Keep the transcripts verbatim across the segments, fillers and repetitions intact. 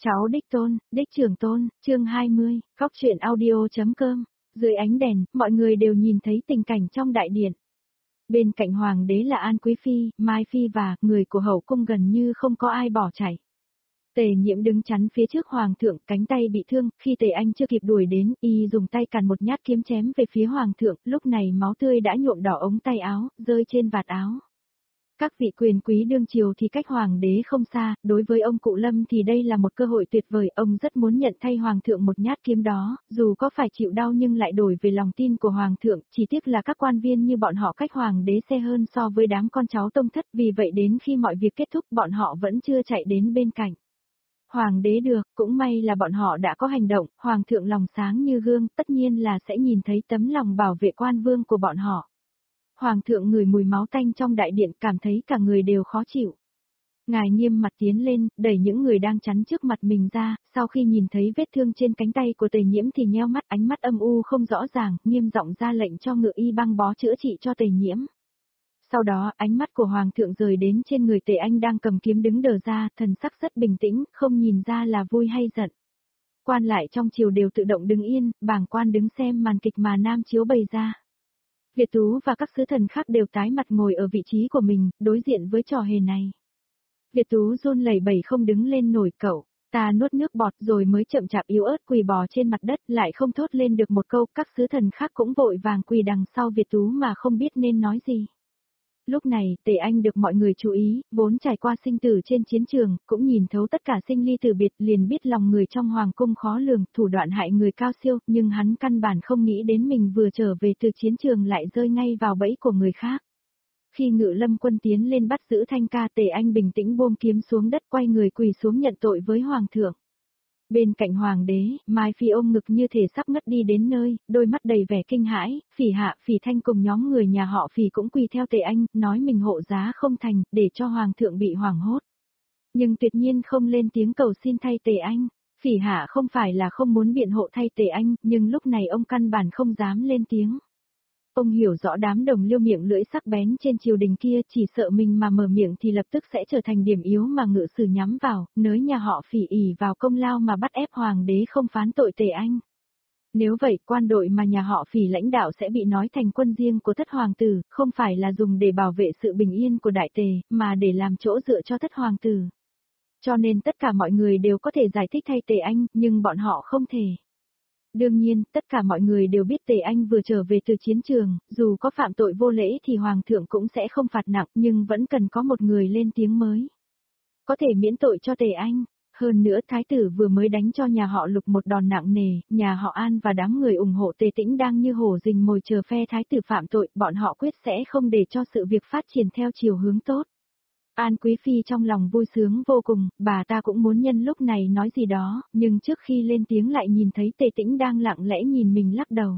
Cháu đích tôn, đích trưởng tôn, chương hai mươi, Cóc truyện audio.com. Dưới ánh đèn, mọi người đều nhìn thấy tình cảnh trong đại điện. Bên cạnh hoàng đế là An Quý Phi, Mai Phi và người của hậu cung gần như không có ai bỏ chạy. Tề Nhiễm đứng chắn phía trước hoàng thượng, cánh tay bị thương, khi Tề Anh chưa kịp đuổi đến, y dùng tay càn một nhát kiếm chém về phía hoàng thượng, lúc này máu tươi đã nhuộm đỏ ống tay áo, rơi trên vạt áo. Các vị quyền quý đương triều thì cách hoàng đế không xa, đối với ông Cụ Lâm thì đây là một cơ hội tuyệt vời, ông rất muốn nhận thay hoàng thượng một nhát kiếm đó, dù có phải chịu đau nhưng lại đổi về lòng tin của hoàng thượng, chỉ tiếc là các quan viên như bọn họ cách hoàng đế xe hơn so với đám con cháu tông thất, vì vậy đến khi mọi việc kết thúc bọn họ vẫn chưa chạy đến bên cạnh. Hoàng đế được, cũng may là bọn họ đã có hành động, hoàng thượng lòng sáng như gương, tất nhiên là sẽ nhìn thấy tấm lòng bảo vệ quan vương của bọn họ. Hoàng thượng ngửi mùi máu tanh trong đại điện, cảm thấy cả người đều khó chịu. Ngài nghiêm mặt tiến lên, đẩy những người đang chắn trước mặt mình ra, sau khi nhìn thấy vết thương trên cánh tay của Tề Nhiễm thì nheo mắt, ánh mắt âm u không rõ ràng, nghiêm giọng ra lệnh cho ngự y băng bó chữa trị cho Tề Nhiễm. Sau đó, ánh mắt của hoàng thượng rời đến trên người Tề Anh đang cầm kiếm đứng đờ ra, thần sắc rất bình tĩnh, không nhìn ra là vui hay giận. Quan lại trong triều đều tự động đứng yên, bàng quan đứng xem màn kịch mà nam chiếu bày ra. Việt Tú và các sứ thần khác đều tái mặt ngồi ở vị trí của mình, đối diện với trò hề này. Việt Tú run lẩy bẩy không đứng lên nổi, cậu, ta nuốt nước bọt rồi mới chậm chạp yếu ớt quỳ bò trên mặt đất, lại không thốt lên được một câu, các sứ thần khác cũng vội vàng quỳ đằng sau Việt Tú mà không biết nên nói gì. Lúc này, Tề Anh được mọi người chú ý, vốn trải qua sinh tử trên chiến trường, cũng nhìn thấu tất cả sinh ly tử biệt, liền biết lòng người trong hoàng cung khó lường, thủ đoạn hại người cao siêu, nhưng hắn căn bản không nghĩ đến mình vừa trở về từ chiến trường lại rơi ngay vào bẫy của người khác. Khi Ngự Lâm quân tiến lên bắt giữ Thanh Ca, Tề Anh bình tĩnh buông kiếm xuống đất, quay người quỳ xuống nhận tội với hoàng thượng. Bên cạnh hoàng đế, Mai Phi ôm ngực như thể sắp ngất đi đến nơi, đôi mắt đầy vẻ kinh hãi, Phỉ Hạ, Phỉ Thanh cùng nhóm người nhà họ Phỉ cũng quỳ theo Tề Anh, nói mình hộ giá không thành, để cho hoàng thượng bị hoảng hốt. Nhưng tuyệt nhiên không lên tiếng cầu xin thay Tề Anh. Phỉ Hạ không phải là không muốn biện hộ thay Tề Anh, nhưng lúc này ông căn bản không dám lên tiếng. Ông hiểu rõ đám đồng liêu miệng lưỡi sắc bén trên triều đình kia, chỉ sợ mình mà mở miệng thì lập tức sẽ trở thành điểm yếu mà ngự sử nhắm vào, nới nhà họ Phỉ ỷ vào công lao mà bắt ép hoàng đế không phán tội Tề Anh. Nếu vậy, quan đội mà nhà họ Phỉ lãnh đạo sẽ bị nói thành quân riêng của thất hoàng tử, không phải là dùng để bảo vệ sự bình yên của đại tề, mà để làm chỗ dựa cho thất hoàng tử. Cho nên tất cả mọi người đều có thể giải thích thay Tề Anh, nhưng bọn họ không thể. Đương nhiên, tất cả mọi người đều biết Tề Anh vừa trở về từ chiến trường, dù có phạm tội vô lễ thì hoàng thượng cũng sẽ không phạt nặng, nhưng vẫn cần có một người lên tiếng mới. Có thể miễn tội cho Tề Anh. Hơn nữa thái tử vừa mới đánh cho nhà họ Lục một đòn nặng nề, nhà họ An và đám người ủng hộ Tề Tĩnh đang như hổ rình mồi chờ phe thái tử phạm tội, bọn họ quyết sẽ không để cho sự việc phát triển theo chiều hướng tốt. An Quý Phi trong lòng vui sướng vô cùng, bà ta cũng muốn nhân lúc này nói gì đó, nhưng trước khi lên tiếng lại nhìn thấy Tề Tĩnh đang lặng lẽ nhìn mình lắc đầu.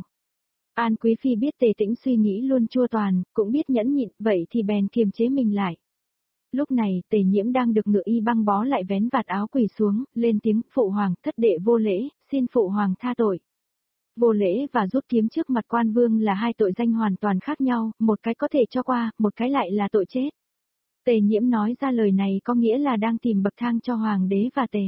An Quý Phi biết Tề Tĩnh suy nghĩ luôn chua toàn, cũng biết nhẫn nhịn, vậy thì bèn kiềm chế mình lại. Lúc này, Tề Nhiễm đang được ngự y băng bó lại vén vạt áo quỳ xuống, lên tiếng, phụ hoàng, thất đệ vô lễ, xin phụ hoàng tha tội. Vô lễ và rút kiếm trước mặt quan vương là hai tội danh hoàn toàn khác nhau, một cái có thể cho qua, một cái lại là tội chết. Tề Nhiễm nói ra lời này có nghĩa là đang tìm bậc thang cho hoàng đế và Tề.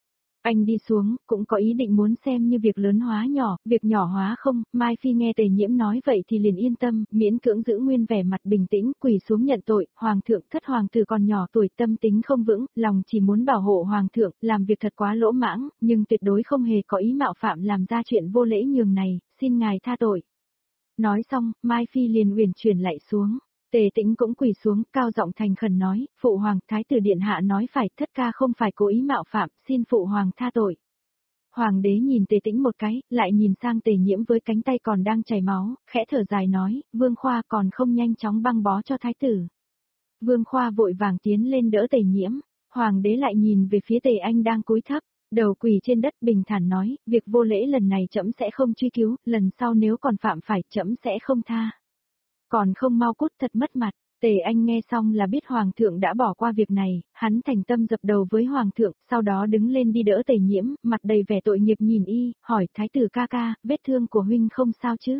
Anh đi xuống, cũng có ý định muốn xem như việc lớn hóa nhỏ, việc nhỏ hóa không, Mai Phi nghe Tề Nhiễm nói vậy thì liền yên tâm, miễn cưỡng giữ nguyên vẻ mặt bình tĩnh, quỳ xuống nhận tội, hoàng thượng thất hoàng tử còn nhỏ tuổi tâm tính không vững, lòng chỉ muốn bảo hộ hoàng thượng, làm việc thật quá lỗ mãng, nhưng tuyệt đối không hề có ý mạo phạm làm ra chuyện vô lễ nhường này, xin ngài tha tội. Nói xong, Mai Phi liền uyển chuyển lại xuống. Tề Tĩnh cũng quỳ xuống, cao giọng thành khẩn nói, phụ hoàng, thái tử điện hạ nói phải, thất ca không phải cố ý mạo phạm, xin phụ hoàng tha tội. Hoàng đế nhìn Tề Tĩnh một cái, lại nhìn sang Tề Nhiễm với cánh tay còn đang chảy máu, khẽ thở dài nói, Vương Khoa còn không nhanh chóng băng bó cho thái tử. Vương Khoa vội vàng tiến lên đỡ Tề Nhiễm, hoàng đế lại nhìn về phía Tề Anh đang cúi thấp, đầu quỳ trên đất bình thản nói, việc vô lễ lần này trẫm sẽ không truy cứu, lần sau nếu còn phạm phải trẫm sẽ không tha. Còn không mau cút, thật mất mặt. Tề Anh nghe xong là biết hoàng thượng đã bỏ qua việc này, hắn thành tâm dập đầu với hoàng thượng, sau đó đứng lên đi đỡ Tề Nhiễm, mặt đầy vẻ tội nghiệp nhìn y, hỏi thái tử ca ca, vết thương của huynh không sao chứ?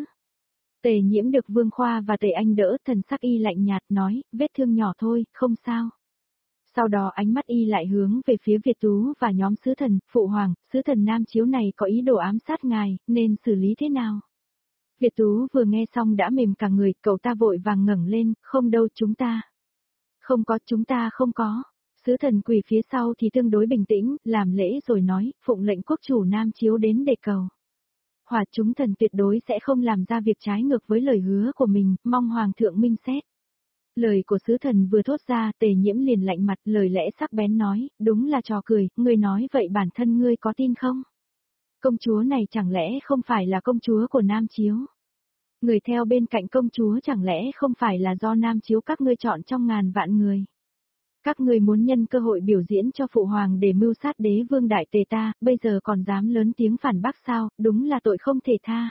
Tề Nhiễm được Vương Khoa và Tề Anh đỡ, thần sắc y lạnh nhạt nói, vết thương nhỏ thôi, không sao. Sau đó ánh mắt y lại hướng về phía Việt Tú và nhóm sứ thần, phụ hoàng, sứ thần Nam Chiếu này có ý đồ ám sát ngài, nên xử lý thế nào? Việt Tú vừa nghe xong đã mềm cả người, cậu ta vội vàng ngẩng lên, không đâu chúng ta. Không có, chúng ta không có. Sứ thần quỳ phía sau thì tương đối bình tĩnh, làm lễ rồi nói, phụng lệnh quốc chủ Nam Chiếu đến để cầu. Hòa chúng thần tuyệt đối sẽ không làm ra việc trái ngược với lời hứa của mình, mong hoàng thượng minh xét. Lời của sứ thần vừa thốt ra, Tề Nhiễm liền lạnh mặt, lời lẽ sắc bén nói, đúng là trò cười, ngươi nói vậy bản thân ngươi có tin không? Công chúa này chẳng lẽ không phải là công chúa của Nam Chiếu? Người theo bên cạnh công chúa chẳng lẽ không phải là do Nam Chiếu các ngươi chọn trong ngàn vạn người? Các ngươi muốn nhân cơ hội biểu diễn cho phụ hoàng để mưu sát đế vương đại tề ta, bây giờ còn dám lớn tiếng phản bác sao, đúng là tội không thể tha.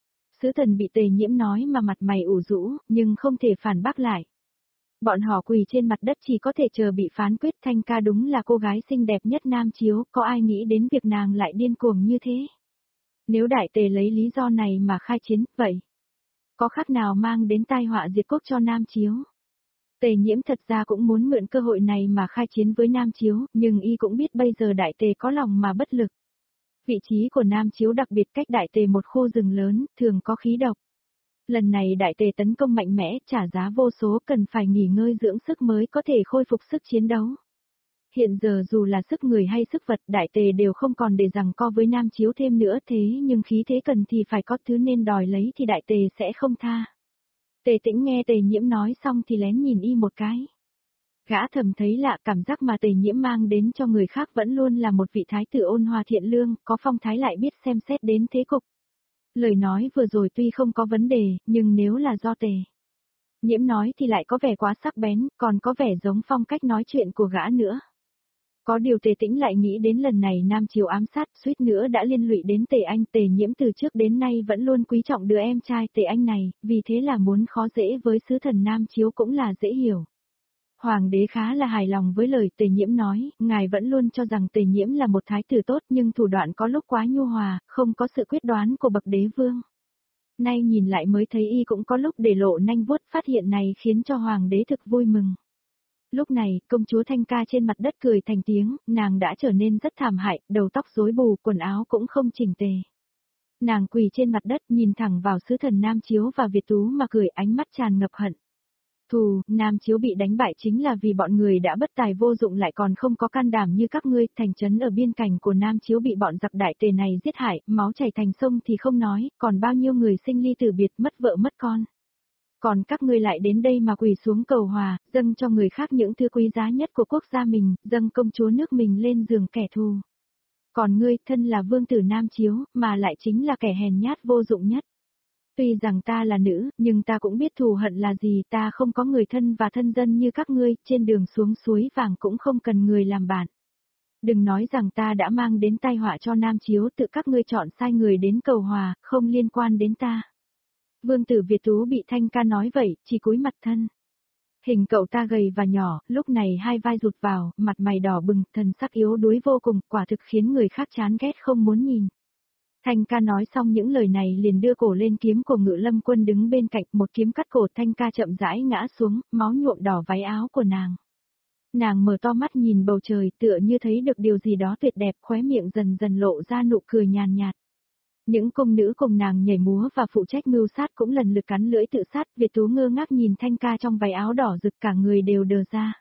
Sứ thần bị Tề Nhiễm nói mà mặt mày ủ rũ, nhưng không thể phản bác lại. Bọn họ quỳ trên mặt đất chỉ có thể chờ bị phán quyết. Thanh Ca đúng là cô gái xinh đẹp nhất Nam Chiếu, có ai nghĩ đến việc nàng lại điên cuồng như thế. Nếu đại tề lấy lý do này mà khai chiến, vậy có khác nào mang đến tai họa diệt quốc cho Nam Chiếu? Tề Nhiễm thật ra cũng muốn mượn cơ hội này mà khai chiến với Nam Chiếu, nhưng y cũng biết bây giờ đại tề có lòng mà bất lực. Vị trí của Nam Chiếu đặc biệt cách đại tề một khu rừng lớn, thường có khí độc. Lần này đại tề tấn công mạnh mẽ, trả giá vô số, cần phải nghỉ ngơi dưỡng sức mới có thể khôi phục sức chiến đấu. Hiện giờ dù là sức người hay sức vật, đại tề đều không còn để rằng co với Nam Chiếu thêm nữa, thế nhưng khí thế cần thì phải có thứ nên đòi lấy thì đại tề sẽ không tha. Tề Tĩnh nghe Tề Nhiễm nói xong thì lén nhìn y một cái. Gã thầm thấy lạ, cảm giác mà Tề Nhiễm mang đến cho người khác vẫn luôn là một vị thái tử ôn hòa thiện lương, có phong thái lại biết xem xét đến thế cục. Lời nói vừa rồi tuy không có vấn đề, nhưng nếu là do Tề Nhiễm nói thì lại có vẻ quá sắc bén, còn có vẻ giống phong cách nói chuyện của gã nữa. Có điều Tề Tĩnh lại nghĩ đến lần này Nam Chiếu ám sát, suýt nữa đã liên lụy đến Tề Anh. Tề Nhiễm từ trước đến nay vẫn luôn quý trọng đứa em trai Tề Anh này, vì thế là muốn khó dễ với sứ thần Nam Chiếu cũng là dễ hiểu. Hoàng đế khá là hài lòng với lời Tề Nhiễm nói, ngài vẫn luôn cho rằng Tề Nhiễm là một thái tử tốt nhưng thủ đoạn có lúc quá nhu hòa, không có sự quyết đoán của bậc đế vương. Nay nhìn lại mới thấy y cũng có lúc để lộ nanh vuốt, phát hiện này khiến cho hoàng đế thực vui mừng. Lúc này, công chúa Thanh Ca trên mặt đất cười thành tiếng, nàng đã trở nên rất thảm hại, đầu tóc rối bù, quần áo cũng không chỉnh tề. Nàng quỳ trên mặt đất nhìn thẳng vào sứ thần Nam Chiếu và Việt Tú mà cười, ánh mắt tràn ngập hận. Thù, Nam Chiếu bị đánh bại chính là vì bọn người đã bất tài vô dụng lại còn không có can đảm như các ngươi, thành trấn ở biên cảnh của Nam Chiếu bị bọn giặc đại tề này giết hại, máu chảy thành sông thì không nói, còn bao nhiêu người sinh ly tử biệt, mất vợ mất con. Còn các ngươi lại đến đây mà quỳ xuống cầu hòa, dâng cho người khác những thứ quý giá nhất của quốc gia mình, dâng công chúa nước mình lên giường kẻ thù. Còn ngươi, thân là vương tử Nam Chiếu, mà lại chính là kẻ hèn nhát vô dụng nhất. Tuy rằng ta là nữ, nhưng ta cũng biết thù hận là gì, ta không có người thân và thân dân như các ngươi, trên đường xuống suối vàng cũng không cần người làm bạn. Đừng nói rằng ta đã mang đến tai họa cho Nam Chiếu, tự các ngươi chọn sai người đến cầu hòa, không liên quan đến ta. Vương tử Việt Tú bị Thanh Ca nói vậy, chỉ cúi mặt thân. Hình cậu ta gầy và nhỏ, lúc này hai vai rụt vào, mặt mày đỏ bừng, thần sắc yếu đuối vô cùng, quả thực khiến người khác chán ghét không muốn nhìn. Thanh Ca nói xong những lời này liền đưa cổ lên kiếm của Ngự Lâm Quân đứng bên cạnh, một kiếm cắt cổ Thanh Ca chậm rãi ngã xuống, máu nhuộm đỏ váy áo của nàng. Nàng mở to mắt nhìn bầu trời, tựa như thấy được điều gì đó tuyệt đẹp, khóe miệng dần dần lộ ra nụ cười nhàn nhạt. Những cung nữ cùng nàng nhảy múa và phụ trách mưu sát cũng lần lượt cắn lưỡi tự sát, Việt Tú ngơ ngác nhìn Thanh Ca trong váy áo đỏ rực, cả người đều đờ ra.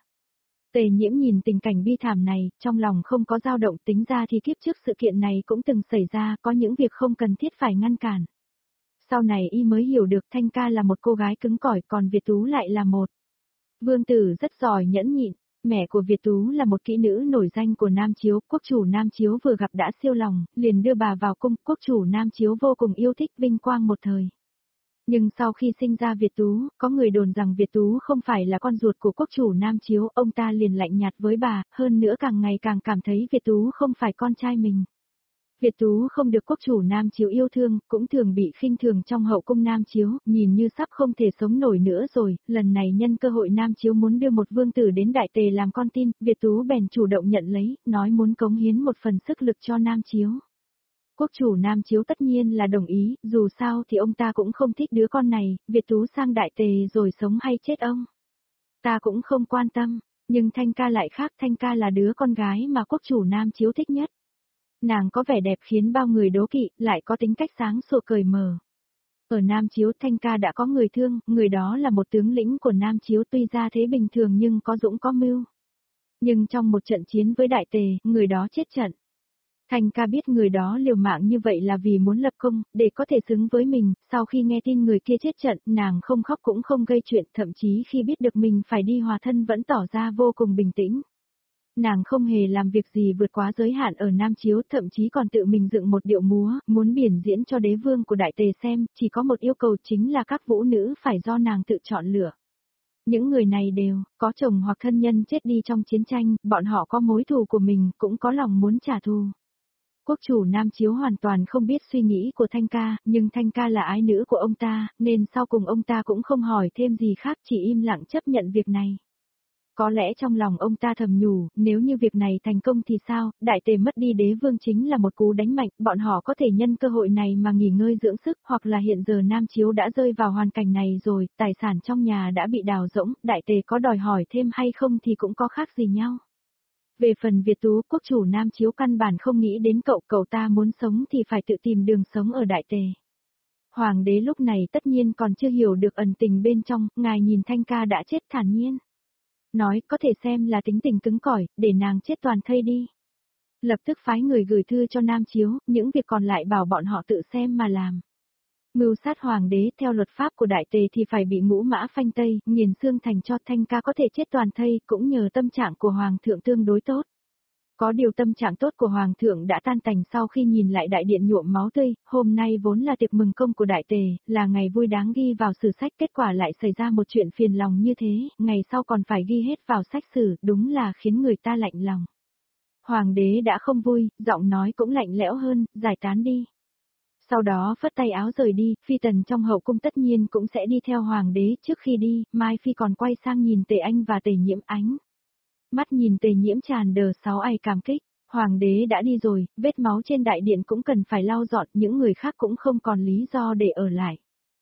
Tề Nhiễm nhìn tình cảnh bi thảm này, trong lòng không có dao động, tính ra thì kiếp trước sự kiện này cũng từng xảy ra, có những việc không cần thiết phải ngăn cản. Sau này y mới hiểu được Thanh Ca là một cô gái cứng cỏi, còn Việt Tú lại là một vương tử rất giỏi nhẫn nhịn. Mẹ của Việt Tú là một kỹ nữ nổi danh của Nam Chiếu, quốc chủ Nam Chiếu vừa gặp đã siêu lòng, liền đưa bà vào cung, quốc chủ Nam Chiếu vô cùng yêu thích vinh quang một thời. Nhưng sau khi sinh ra Việt Tú, có người đồn rằng Việt Tú không phải là con ruột của quốc chủ Nam Chiếu, ông ta liền lạnh nhạt với bà, hơn nữa càng ngày càng cảm thấy Việt Tú không phải con trai mình. Việt Tú không được quốc chủ Nam Chiếu yêu thương, cũng thường bị khinh thường trong hậu cung Nam Chiếu, nhìn như sắp không thể sống nổi nữa rồi, lần này nhân cơ hội Nam Chiếu muốn đưa một vương tử đến Đại Tề làm con tin, Việt Tú bèn chủ động nhận lấy, nói muốn cống hiến một phần sức lực cho Nam Chiếu. Quốc chủ Nam Chiếu tất nhiên là đồng ý, dù sao thì ông ta cũng không thích đứa con này, Việt Tú sang Đại Tề rồi sống hay chết ông. Ta cũng không quan tâm. Nhưng Thanh Ca lại khác, Thanh Ca là đứa con gái mà quốc chủ Nam Chiếu thích nhất. Nàng có vẻ đẹp khiến bao người đố kỵ, lại có tính cách sáng sủa cởi mở. Ở Nam Chiếu Thanh Ca đã có người thương, người đó là một tướng lĩnh của Nam Chiếu tuy ra thế bình thường nhưng có dũng có mưu. Nhưng trong một trận chiến với Đại Tề, người đó chết trận. Thanh Ca biết người đó liều mạng như vậy là vì muốn lập công, để có thể xứng với mình, sau khi nghe tin người kia chết trận, nàng không khóc cũng không gây chuyện, thậm chí khi biết được mình phải đi hòa thân vẫn tỏ ra vô cùng bình tĩnh. Nàng không hề làm việc gì vượt quá giới hạn ở Nam Chiếu, thậm chí còn tự mình dựng một điệu múa, muốn biểu diễn cho đế vương của Đại Tề xem, chỉ có một yêu cầu chính là các vũ nữ phải do nàng tự chọn lựa. Những người này đều có chồng hoặc thân nhân chết đi trong chiến tranh, bọn họ có mối thù của mình, cũng có lòng muốn trả thù. Quốc chủ Nam Chiếu hoàn toàn không biết suy nghĩ của Thanh Ca, nhưng Thanh Ca là ái nữ của ông ta, nên sau cùng ông ta cũng không hỏi thêm gì khác, chỉ im lặng chấp nhận việc này. Có lẽ trong lòng ông ta thầm nhủ, nếu như việc này thành công thì sao, Đại Tề mất đi đế vương chính là một cú đánh mạnh, bọn họ có thể nhân cơ hội này mà nghỉ ngơi dưỡng sức, hoặc là hiện giờ Nam Chiếu đã rơi vào hoàn cảnh này rồi, tài sản trong nhà đã bị đào rỗng, Đại Tề có đòi hỏi thêm hay không thì cũng có khác gì nhau. Về phần Việt Tú, quốc chủ Nam Chiếu căn bản không nghĩ đến cậu, cậu ta muốn sống thì phải tự tìm đường sống ở Đại Tề. Hoàng đế lúc này tất nhiên còn chưa hiểu được ẩn tình bên trong, ngài nhìn Thanh Ca đã chết thản nhiên. Nói có thể xem là tính tình cứng cỏi, để nàng chết toàn thây đi. Lập tức phái người gửi thư cho Nam Chiếu, những việc còn lại bảo bọn họ tự xem mà làm. Mưu sát hoàng đế theo luật pháp của Đại Tề thì phải bị ngũ mã phanh tây, nghiền xương thành cho. Thanh Ca có thể chết toàn thây cũng nhờ tâm trạng của hoàng thượng tương đối tốt. Có điều tâm trạng tốt của hoàng thượng đã tan tành sau khi nhìn lại đại điện nhuộm máu tươi, hôm nay vốn là tiệc mừng công của Đại Tề, là ngày vui đáng ghi vào sử sách, kết quả lại xảy ra một chuyện phiền lòng như thế, ngày sau còn phải ghi hết vào sách sử, đúng là khiến người ta lạnh lòng. Hoàng đế đã không vui, giọng nói cũng lạnh lẽo hơn, giải tán đi. Sau đó phất tay áo rời đi, phi tần trong hậu cung tất nhiên cũng sẽ đi theo hoàng đế. Trước khi đi, Mai Phi còn quay sang nhìn Tề Anh và Tề Nhiễm ánh. Mắt nhìn Tề Nhiễm tràn đờ sáu ai cảm kích, hoàng đế đã đi rồi, vết máu trên đại điện cũng cần phải lau dọn, những người khác cũng không còn lý do để ở lại.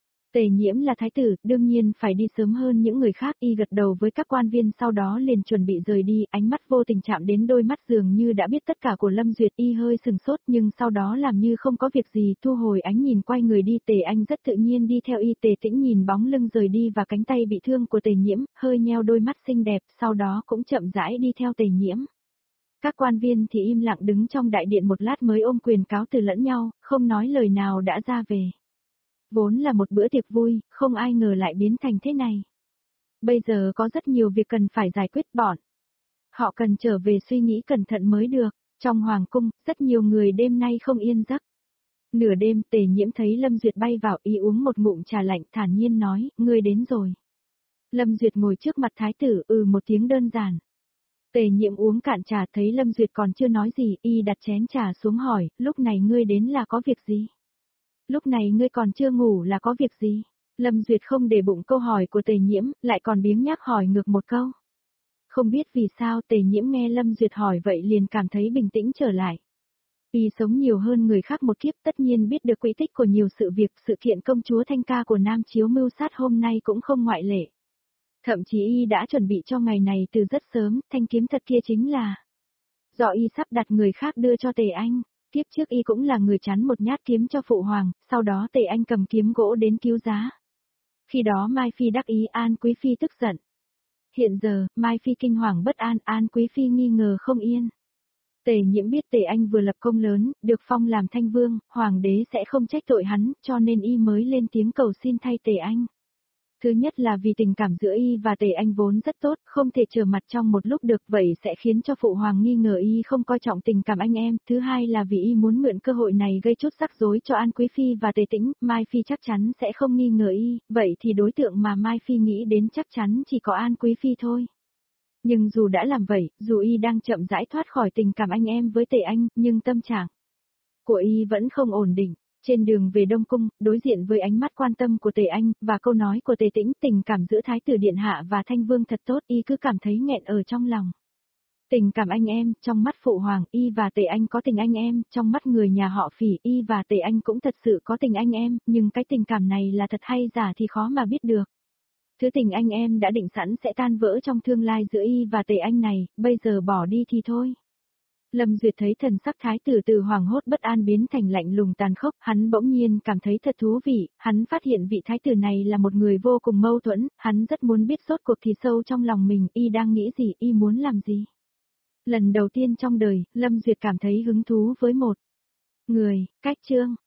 Tề Nhiễm là thái tử, đương nhiên phải đi sớm hơn những người khác, y gật đầu với các quan viên sau đó liền chuẩn bị rời đi, ánh mắt vô tình chạm đến đôi mắt dường như đã biết tất cả của Lâm Duyệt, y hơi sừng sốt nhưng sau đó làm như không có việc gì, thu hồi ánh nhìn quay người đi. Tề Anh rất tự nhiên đi theo y. Tề Tĩnh nhìn bóng lưng rời đi và cánh tay bị thương của Tề Nhiễm, hơi nheo đôi mắt xinh đẹp, sau đó cũng chậm rãi đi theo Tề Nhiễm. Các quan viên thì im lặng đứng trong đại điện một lát mới ôm quyền cáo từ lẫn nhau, không nói lời nào đã ra về. Vốn là một bữa tiệc vui, không ai ngờ lại biến thành thế này. Bây giờ có rất nhiều việc cần phải giải quyết, bọn họ cần trở về suy nghĩ cẩn thận mới được. Trong hoàng cung, rất nhiều người đêm nay không yên giấc. Nửa đêm, Tề Nhiễm thấy Lâm Duyệt bay vào, y uống một ngụm trà lạnh, thản nhiên nói, ngươi đến rồi. Lâm Duyệt ngồi trước mặt thái tử, ừ một tiếng đơn giản. Tề Nhiễm uống cạn trà, thấy Lâm Duyệt còn chưa nói gì, y đặt chén trà xuống hỏi, lúc này ngươi đến là có việc gì? Lúc này ngươi còn chưa ngủ là có việc gì? Lâm Duyệt không để bụng câu hỏi của Tề Nhiễm, lại còn biếng nhác hỏi ngược một câu. Không biết vì sao Tề Nhiễm nghe Lâm Duyệt hỏi vậy liền cảm thấy bình tĩnh trở lại. Y sống nhiều hơn người khác một kiếp, tất nhiên biết được quỹ tích của nhiều sự việc, sự kiện công chúa Thanh Ca của Nam Chiếu mưu sát hôm nay cũng không ngoại lệ. Thậm chí y đã chuẩn bị cho ngày này từ rất sớm, thanh kiếm thật kia chính là do y sắp đặt người khác đưa cho Tề Anh. Tiếp trước y cũng là người chắn một nhát kiếm cho phụ hoàng, sau đó Tề Anh cầm kiếm gỗ đến cứu giá. Khi đó Mai Phi đắc ý, An Quý Phi tức giận. Hiện giờ, Mai Phi kinh hoàng bất an, An Quý Phi nghi ngờ không yên. Tề Nhiễm biết Tề Anh vừa lập công lớn, được phong làm thanh vương, hoàng đế sẽ không trách tội hắn, cho nên y mới lên tiếng cầu xin thay Tề Anh. Thứ nhất là vì tình cảm giữa y và Tề Anh vốn rất tốt, không thể trở mặt trong một lúc được, vậy sẽ khiến cho phụ hoàng nghi ngờ y không coi trọng tình cảm anh em. Thứ hai là vì y muốn mượn cơ hội này gây chút rắc rối cho An Quý Phi và Tề Tĩnh, Mai Phi chắc chắn sẽ không nghi ngờ y, vậy thì đối tượng mà Mai Phi nghĩ đến chắc chắn chỉ có An Quý Phi thôi. Nhưng dù đã làm vậy, dù y đang chậm rãi thoát khỏi tình cảm anh em với Tề Anh, nhưng tâm trạng của y vẫn không ổn định. Trên đường về Đông Cung, đối diện với ánh mắt quan tâm của Tề Anh, và câu nói của Tề Tĩnh, tình cảm giữa Thái tử Điện Hạ và Thanh Vương thật tốt, y cứ cảm thấy nghẹn ở trong lòng. Tình cảm anh em, trong mắt phụ hoàng, y và Tề Anh có tình anh em, trong mắt người nhà họ Phỉ, y và Tề Anh cũng thật sự có tình anh em, nhưng cái tình cảm này là thật hay giả thì khó mà biết được. Thứ tình anh em đã định sẵn sẽ tan vỡ trong tương lai giữa y và Tề Anh này, bây giờ bỏ đi thì thôi. Lâm Duyệt thấy thần sắc thái tử từ hoàng hốt bất an biến thành lạnh lùng tàn khốc, hắn bỗng nhiên cảm thấy thật thú vị, hắn phát hiện vị thái tử này là một người vô cùng mâu thuẫn, hắn rất muốn biết rốt cuộc thì sâu trong lòng mình, y đang nghĩ gì, y muốn làm gì. Lần đầu tiên trong đời, Lâm Duyệt cảm thấy hứng thú với một người, cách Trương.